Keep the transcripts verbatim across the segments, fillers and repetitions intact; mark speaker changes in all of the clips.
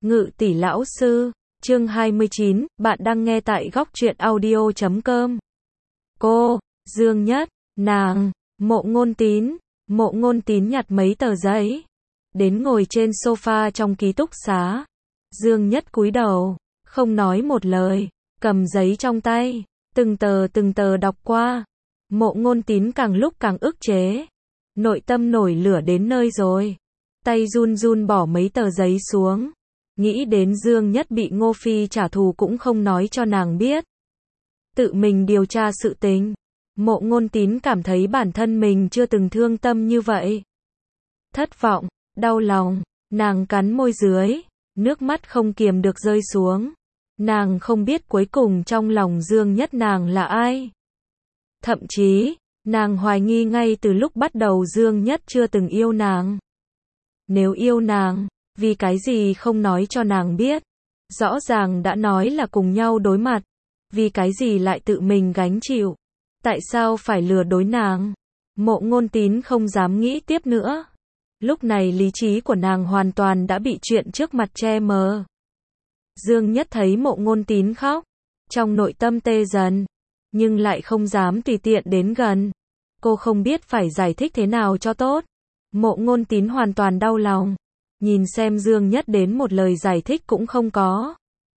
Speaker 1: Ngự tỷ lão sư, chương hai mươi chín, bạn đang nghe tại góc truyện audio chấm com. Cô, Dương Nhất, nàng, Mộ Ngôn Tín, Mộ Ngôn Tín nhặt mấy tờ giấy, đến ngồi trên sofa trong ký túc xá. Dương Nhất cúi đầu, không nói một lời, cầm giấy trong tay, từng tờ từng tờ đọc qua. Mộ Ngôn Tín càng lúc càng ức chế, nội tâm nổi lửa đến nơi rồi, tay run run bỏ mấy tờ giấy xuống. Nghĩ đến Dương Nhất bị Ngô Phi trả thù cũng không nói cho nàng biết, tự mình điều tra sự tình. Mộ Ngôn Tín cảm thấy bản thân mình chưa từng thương tâm như vậy. Thất vọng, đau lòng, nàng cắn môi dưới, nước mắt không kiềm được rơi xuống. Nàng không biết cuối cùng trong lòng Dương Nhất nàng là ai. Thậm chí, nàng hoài nghi ngay từ lúc bắt đầu Dương Nhất chưa từng yêu nàng. Nếu yêu nàng, vì cái gì không nói cho nàng biết? Rõ ràng đã nói là cùng nhau đối mặt, vì cái gì lại tự mình gánh chịu? Tại sao phải lừa dối nàng? Mộ Ngôn Tín không dám nghĩ tiếp nữa. Lúc này lý trí của nàng hoàn toàn đã bị chuyện trước mặt che mờ. Dương Nhất thấy Mộ Ngôn Tín khóc, trong nội tâm tê dần, nhưng lại không dám tùy tiện đến gần. Cô không biết phải giải thích thế nào cho tốt. Mộ Ngôn Tín hoàn toàn đau lòng, nhìn xem Dương Nhất đến một lời giải thích cũng không có.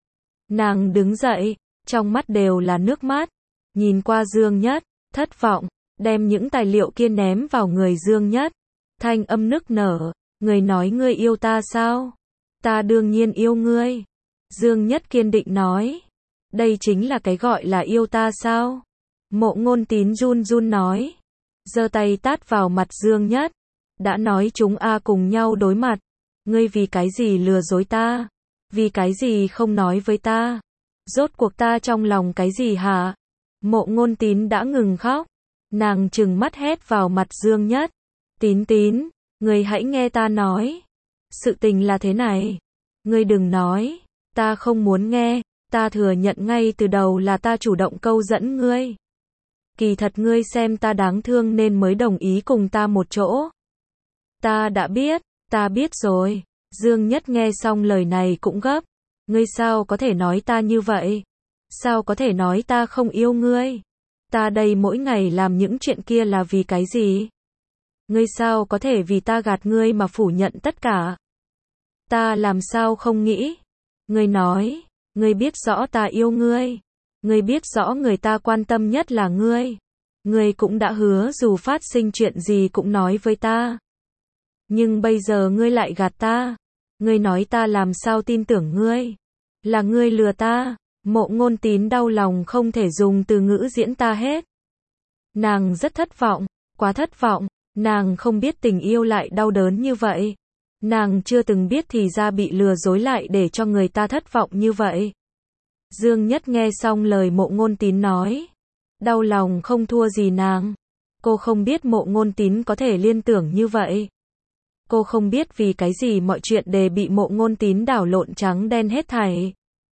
Speaker 1: Nàng đứng dậy, trong mắt đều là nước mắt, nhìn qua Dương Nhất, thất vọng, đem những tài liệu kia ném vào người Dương Nhất. Thanh âm nức nở, người nói ngươi yêu ta sao? Ta đương nhiên yêu ngươi. Dương Nhất kiên định nói, đây chính là cái gọi là yêu ta sao? Mộ Ngôn Tín run run nói, giơ tay tát vào mặt Dương Nhất. Đã nói chúng a cùng nhau đối mặt, ngươi vì cái gì lừa dối ta? Vì cái gì không nói với ta? Rốt cuộc ta trong lòng cái gì hả? Mộ Ngôn Tín đã ngừng khóc, nàng trừng mắt hét vào mặt Dương Nhất. Tín Tín, ngươi hãy nghe ta nói. Sự tình là thế này, ngươi đừng nói, ta không muốn nghe, ta thừa nhận ngay từ đầu là ta chủ động câu dẫn ngươi. Kỳ thật ngươi xem ta đáng thương nên mới đồng ý cùng ta một chỗ. Ta đã biết, ta biết rồi. Dương Nhất nghe xong lời này cũng gấp. Ngươi sao có thể nói ta như vậy? Sao có thể nói ta không yêu ngươi? Ta đây mỗi ngày làm những chuyện kia là vì cái gì? Ngươi sao có thể vì ta gạt ngươi mà phủ nhận tất cả? Ta làm sao không nghĩ? Ngươi nói, ngươi biết rõ ta yêu ngươi. Ngươi biết rõ người ta quan tâm nhất là ngươi. Ngươi cũng đã hứa dù phát sinh chuyện gì cũng nói với ta. Nhưng bây giờ ngươi lại gạt ta. Ngươi nói ta làm sao tin tưởng ngươi? Là ngươi lừa ta. Mộ Ngôn Tín đau lòng không thể dùng từ ngữ diễn ta hết. Nàng rất thất vọng, quá thất vọng. Nàng không biết tình yêu lại đau đớn như vậy. Nàng chưa từng biết thì ra bị lừa dối lại để cho người ta thất vọng như vậy. Dương Nhất nghe xong lời Mộ Ngôn Tín nói, đau lòng không thua gì nàng. Cô không biết Mộ Ngôn Tín có thể liên tưởng như vậy. Cô không biết vì cái gì mọi chuyện đều bị Mộ Ngôn Tín đảo lộn trắng đen hết thảy.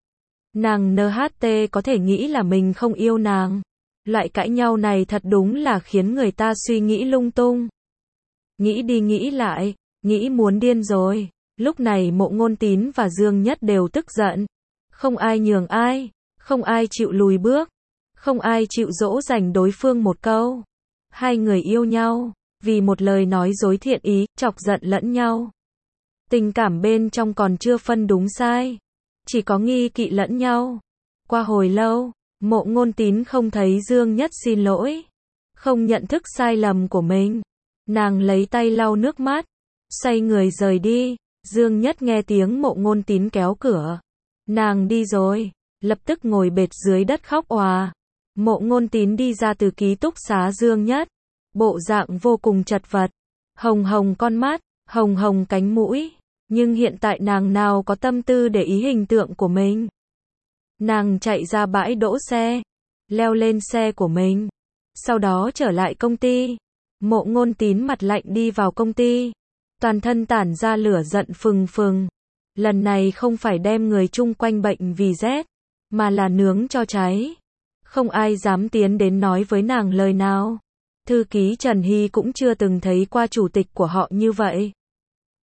Speaker 1: Nàng en hát tê có thể nghĩ là mình không yêu nàng. Loại cãi nhau này thật đúng là khiến người ta suy nghĩ lung tung. Nghĩ đi nghĩ lại, nghĩ muốn điên rồi. Lúc này Mộ Ngôn Tín và Dương Nhất đều tức giận. Không ai nhường ai, không ai chịu lùi bước, không ai chịu dỗ dành đối phương một câu. Hai người yêu nhau, vì một lời nói dối thiện ý, chọc giận lẫn nhau. Tình cảm bên trong còn chưa phân đúng sai, chỉ có nghi kỵ lẫn nhau. Qua hồi lâu, Mộ Ngôn Tín không thấy Dương Nhất xin lỗi, không nhận thức sai lầm của mình. Nàng lấy tay lau nước mắt, xoay người rời đi. Dương Nhất nghe tiếng Mộ Ngôn Tín kéo cửa. Nàng đi rồi, lập tức ngồi bệt dưới đất khóc òa. Mộ Ngôn Tín đi ra từ ký túc xá Dương Nhất, bộ dạng vô cùng chật vật, hồng hồng con mắt, hồng hồng cánh mũi, nhưng hiện tại nàng nào có tâm tư để ý hình tượng của mình. Nàng chạy ra bãi đỗ xe, leo lên xe của mình, sau đó trở lại công ty. Mộ Ngôn Tín mặt lạnh đi vào công ty, toàn thân tản ra lửa giận phừng phừng. Lần này không phải đem người chung quanh bệnh vì rét, mà là nướng cho cháy. Không ai dám tiến đến nói với nàng lời nào. Thư ký Trần Hy cũng chưa từng thấy qua chủ tịch của họ như vậy.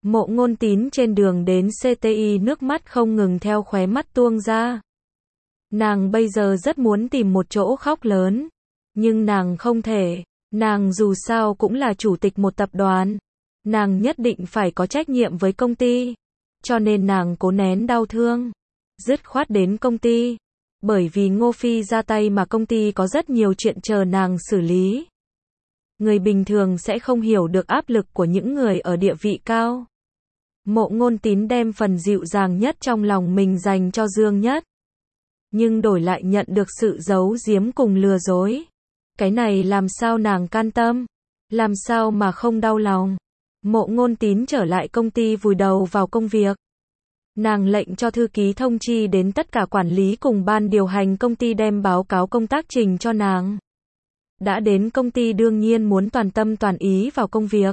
Speaker 1: Mộ Ngôn Tín trên đường đến xê tê i nước mắt không ngừng theo khóe mắt tuôn ra. Nàng bây giờ rất muốn tìm một chỗ khóc lớn, nhưng nàng không thể, nàng dù sao cũng là chủ tịch một tập đoàn, nàng nhất định phải có trách nhiệm với công ty, cho nên nàng cố nén đau thương, dứt khoát đến công ty, bởi vì Ngô Phi ra tay mà công ty có rất nhiều chuyện chờ nàng xử lý. Người bình thường sẽ không hiểu được áp lực của những người ở địa vị cao. Mộ Ngôn Tín đem phần dịu dàng nhất trong lòng mình dành cho Dương Nhất, nhưng đổi lại nhận được sự giấu giếm cùng lừa dối. Cái này làm sao nàng can tâm, làm sao mà không đau lòng. Mộ Ngôn Tín trở lại công ty vùi đầu vào công việc. Nàng lệnh cho thư ký thông chi đến tất cả quản lý cùng ban điều hành công ty đem báo cáo công tác trình cho nàng. Đã đến công ty đương nhiên muốn toàn tâm toàn ý vào công việc.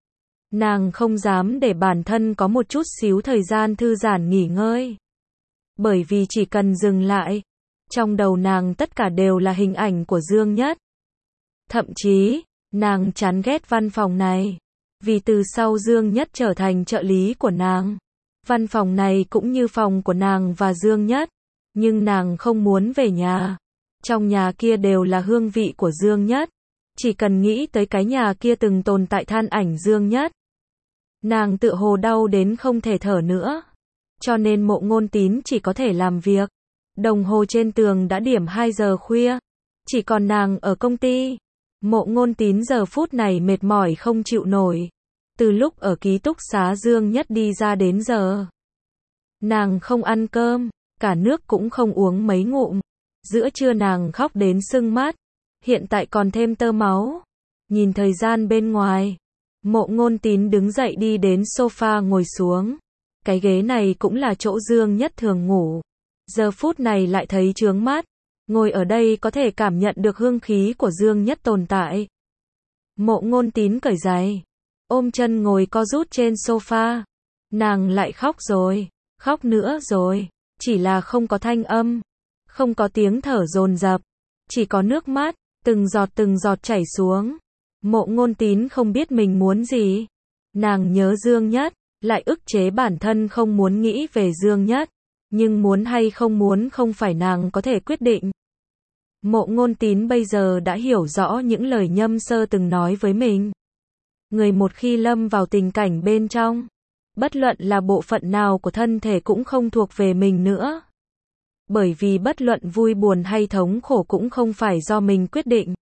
Speaker 1: Nàng không dám để bản thân có một chút xíu thời gian thư giãn nghỉ ngơi. Bởi vì chỉ cần dừng lại, trong đầu nàng tất cả đều là hình ảnh của Dương Nhất. Thậm chí, nàng chán ghét văn phòng này. Vì từ sau Dương Nhất trở thành trợ lý của nàng, văn phòng này cũng như phòng của nàng và Dương Nhất. Nhưng nàng không muốn về nhà. Trong nhà kia đều là hương vị của Dương Nhất. Chỉ cần nghĩ tới cái nhà kia từng tồn tại than ảnh Dương Nhất, nàng tựa hồ đau đến không thể thở nữa. Cho nên Mộ Ngôn Tín chỉ có thể làm việc. Đồng hồ trên tường đã điểm hai giờ khuya. Chỉ còn nàng ở công ty. Mộ Ngôn Tín giờ phút này mệt mỏi không chịu nổi. Từ lúc ở ký túc xá Dương Nhất đi ra đến giờ, nàng không ăn cơm, cả nước cũng không uống mấy ngụm. Giữa trưa nàng khóc đến sưng mắt, hiện tại còn thêm tơ máu. Nhìn thời gian bên ngoài, Mộ Ngôn Tín đứng dậy đi đến sofa ngồi xuống. Cái ghế này cũng là chỗ Dương Nhất thường ngủ. Giờ phút này lại thấy chướng mắt. Ngồi ở đây có thể cảm nhận được hương khí của Dương Nhất tồn tại. Mộ Ngôn Tín cởi giày, ôm chân ngồi co rút trên sofa. Nàng lại khóc rồi, khóc nữa rồi, chỉ là không có thanh âm, không có tiếng thở dồn dập, chỉ có nước mắt, từng giọt từng giọt chảy xuống. Mộ Ngôn Tín không biết mình muốn gì. Nàng nhớ Dương Nhất, lại ức chế bản thân không muốn nghĩ về Dương Nhất, nhưng muốn hay không muốn không phải nàng có thể quyết định. Mộ Ngôn Tín bây giờ đã hiểu rõ những lời Nhâm Sơ từng nói với mình. Người một khi lâm vào tình cảnh bên trong, bất luận là bộ phận nào của thân thể cũng không thuộc về mình nữa. Bởi vì bất luận vui buồn hay thống khổ cũng không phải do mình quyết định.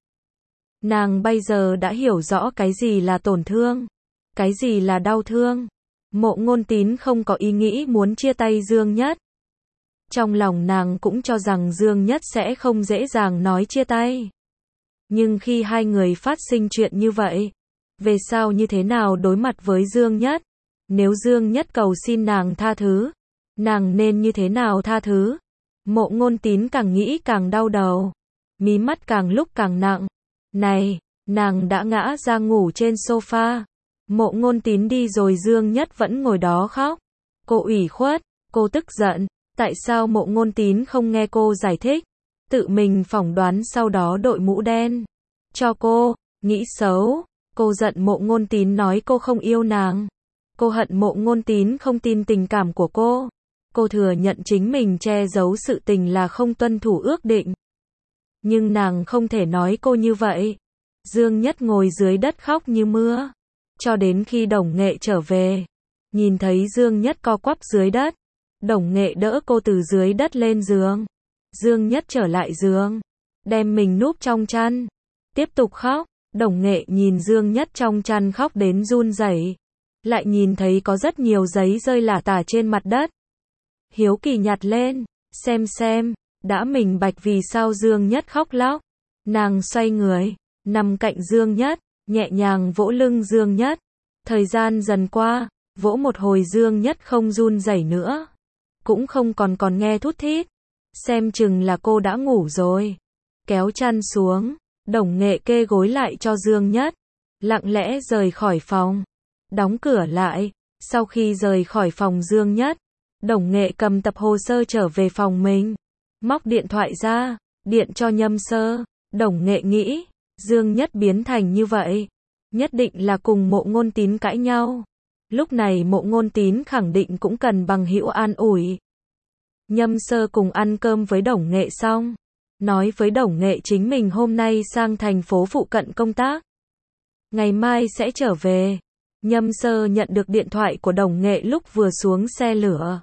Speaker 1: Nàng bây giờ đã hiểu rõ cái gì là tổn thương, cái gì là đau thương. Mộ Ngôn Tín không có ý nghĩ muốn chia tay Dương Nhất. Trong lòng nàng cũng cho rằng Dương Nhất sẽ không dễ dàng nói chia tay. Nhưng khi hai người phát sinh chuyện như vậy, về sau như thế nào đối mặt với Dương Nhất? Nếu Dương Nhất cầu xin nàng tha thứ, nàng nên như thế nào tha thứ? Mộ Ngôn Tín càng nghĩ càng đau đầu, mí mắt càng lúc càng nặng. Này, nàng đã ngã ra ngủ trên sofa. Mộ Ngôn Tín đi rồi Dương Nhất vẫn ngồi đó khóc. Cô ủy khuất, cô tức giận. Tại sao Mộ Ngôn Tín không nghe cô giải thích? Tự mình phỏng đoán sau đó đội mũ đen cho cô, nghĩ xấu. Cô giận Mộ Ngôn Tín nói cô không yêu nàng. Cô hận Mộ Ngôn Tín không tin tình cảm của cô. Cô thừa nhận chính mình che giấu sự tình là không tuân thủ ước định. Nhưng nàng không thể nói cô như vậy. Dương Nhất ngồi dưới đất khóc như mưa. Cho đến khi Đồng Nghệ trở về. Nhìn thấy Dương Nhất co quắp dưới đất. Đồng Nghệ đỡ cô từ dưới đất lên giường. Dương Nhất trở lại giường. Đem mình núp trong chăn. Tiếp tục khóc. Đồng Nghệ nhìn Dương Nhất trong chăn khóc đến run rẩy. Lại nhìn thấy có rất nhiều giấy rơi lả tả trên mặt đất. Hiếu kỳ nhặt lên. Xem xem. Đã minh bạch vì sao Dương Nhất khóc lóc. Nàng xoay người. Nằm cạnh Dương Nhất. Nhẹ nhàng vỗ lưng Dương Nhất. Thời gian dần qua. Vỗ một hồi Dương Nhất không run rẩy nữa. Cũng không còn còn nghe thút thít. Xem chừng là cô đã ngủ rồi. Kéo chăn xuống. Đồng Nghệ kê gối lại cho Dương Nhất. Lặng lẽ rời khỏi phòng. Đóng cửa lại. Sau khi rời khỏi phòng Dương Nhất, Đồng Nghệ cầm tập hồ sơ trở về phòng mình. Móc điện thoại ra. Điện cho Nhâm Sơ. Đồng Nghệ nghĩ. Dương Nhất biến thành như vậy. Nhất định là cùng Mộ Ngôn Tín cãi nhau. Lúc này Mộ Ngôn Tín khẳng định cũng cần bằng hữu an ủi. Nhâm Sơ cùng ăn cơm với Đồng Nghệ xong, nói với Đồng Nghệ chính mình hôm nay sang thành phố phụ cận công tác, ngày mai sẽ trở về. Nhâm Sơ nhận được điện thoại của Đồng Nghệ lúc vừa xuống xe lửa.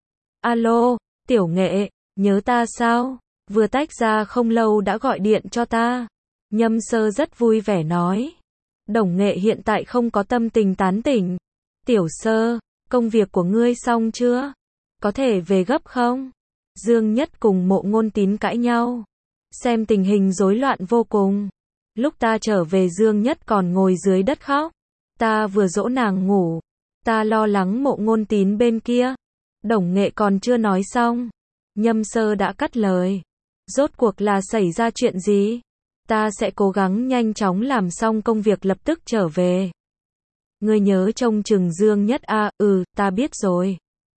Speaker 1: Alo, Tiểu Nghệ, nhớ ta sao? Vừa tách ra không lâu đã gọi điện cho ta. Nhâm Sơ rất vui vẻ nói. Đồng Nghệ hiện tại không có tâm tình tán tỉnh. Tiểu Sơ, công việc của ngươi xong chưa? Có thể về gấp không? Dương Nhất cùng Mộ Ngôn Tín cãi nhau. Xem tình hình rối loạn vô cùng. Lúc ta trở về Dương Nhất còn ngồi dưới đất khóc. Ta vừa dỗ nàng ngủ. Ta lo lắng Mộ Ngôn Tín bên kia. Đồng Nghệ còn chưa nói xong. Nhâm Sơ đã cắt lời. Rốt cuộc là xảy ra chuyện gì? Ta sẽ cố gắng nhanh chóng làm xong công việc lập tức trở về. Ngươi nhớ trông chừng Dương Nhất a, ừ, ta biết rồi.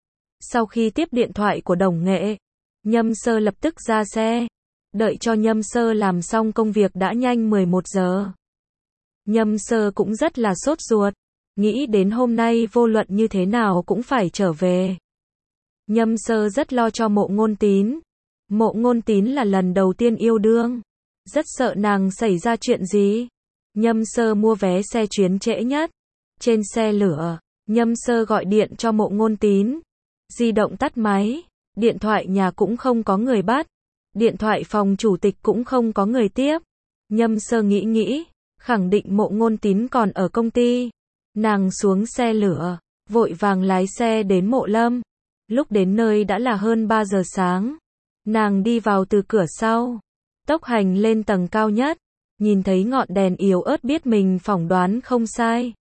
Speaker 1: Sau khi tiếp điện thoại của Đồng Nghệ, Nhâm Sơ lập tức ra xe. Đợi cho Nhâm Sơ làm xong công việc đã nhanh mười một giờ. Nhâm Sơ cũng rất là sốt ruột, nghĩ đến hôm nay vô luận như thế nào cũng phải trở về. Nhâm Sơ rất lo cho Mộ Ngôn Tín. Mộ Ngôn Tín là lần đầu tiên yêu đương, rất sợ nàng xảy ra chuyện gì. Nhâm Sơ mua vé xe chuyến trễ nhất. Trên xe lửa, Nhâm Sơ gọi điện cho Mộ Ngôn Tín. Di động tắt máy, điện thoại nhà cũng không có người bắt, điện thoại phòng chủ tịch cũng không có người tiếp. Nhâm Sơ nghĩ nghĩ, khẳng định Mộ Ngôn Tín còn ở công ty. Nàng xuống xe lửa, vội vàng lái xe đến Mộ Lâm. Lúc đến nơi đã là hơn ba giờ sáng. Nàng đi vào từ cửa sau, tốc hành lên tầng cao nhất, nhìn thấy ngọn đèn yếu ớt biết mình phỏng đoán không sai.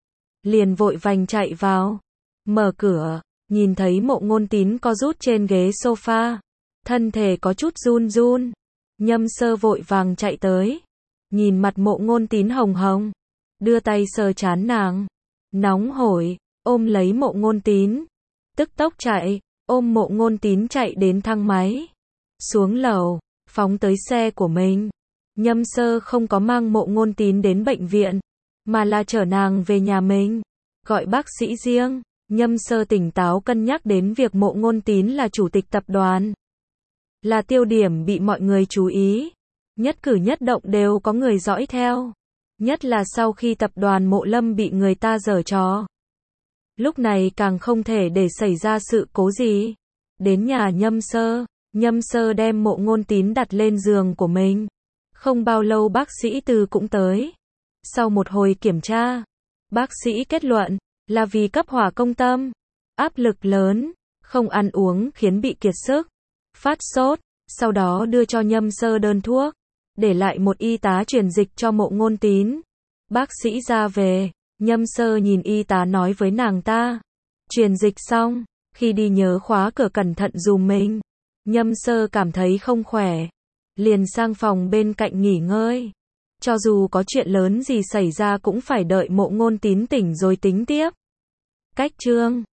Speaker 1: Liền vội vàng chạy vào, mở cửa, nhìn thấy Mộ Ngôn Tín co rút trên ghế sofa, thân thể có chút run run. Nhâm Sơ vội vàng chạy tới, nhìn mặt Mộ Ngôn Tín hồng hồng, đưa tay sờ trán nàng, nóng hổi, ôm lấy Mộ Ngôn Tín, tức tốc chạy, ôm Mộ Ngôn Tín chạy đến thang máy, xuống lầu, phóng tới xe của mình. Nhâm Sơ không có mang Mộ Ngôn Tín đến bệnh viện, mà là chở nàng về nhà mình, gọi bác sĩ riêng. Nhâm Sơ tỉnh táo cân nhắc đến việc Mộ Ngôn Tín là chủ tịch tập đoàn, là tiêu điểm bị mọi người chú ý, nhất cử nhất động đều có người dõi theo, nhất là sau khi tập đoàn Mộ Lâm bị người ta giở trò. Lúc này càng không thể để xảy ra sự cố gì. Đến nhà Nhâm Sơ, Nhâm Sơ đem Mộ Ngôn Tín đặt lên giường của mình. Không bao lâu bác sĩ Từ cũng tới. Sau một hồi kiểm tra, bác sĩ kết luận là vì cấp hỏa công tâm, áp lực lớn, không ăn uống khiến bị kiệt sức, phát sốt. Sau đó đưa cho Nhâm Sơ đơn thuốc, để lại một y tá truyền dịch cho Mộ Ngôn Tín. Bác sĩ ra về, Nhâm Sơ nhìn y tá nói với nàng ta, truyền dịch xong, khi đi nhớ khóa cửa cẩn thận dùm mình. Nhâm Sơ cảm thấy không khỏe, liền sang phòng bên cạnh nghỉ ngơi. Cho dù có chuyện lớn gì xảy ra cũng phải đợi Mộ Ngôn Tín tỉnh rồi tính tiếp. Cách chương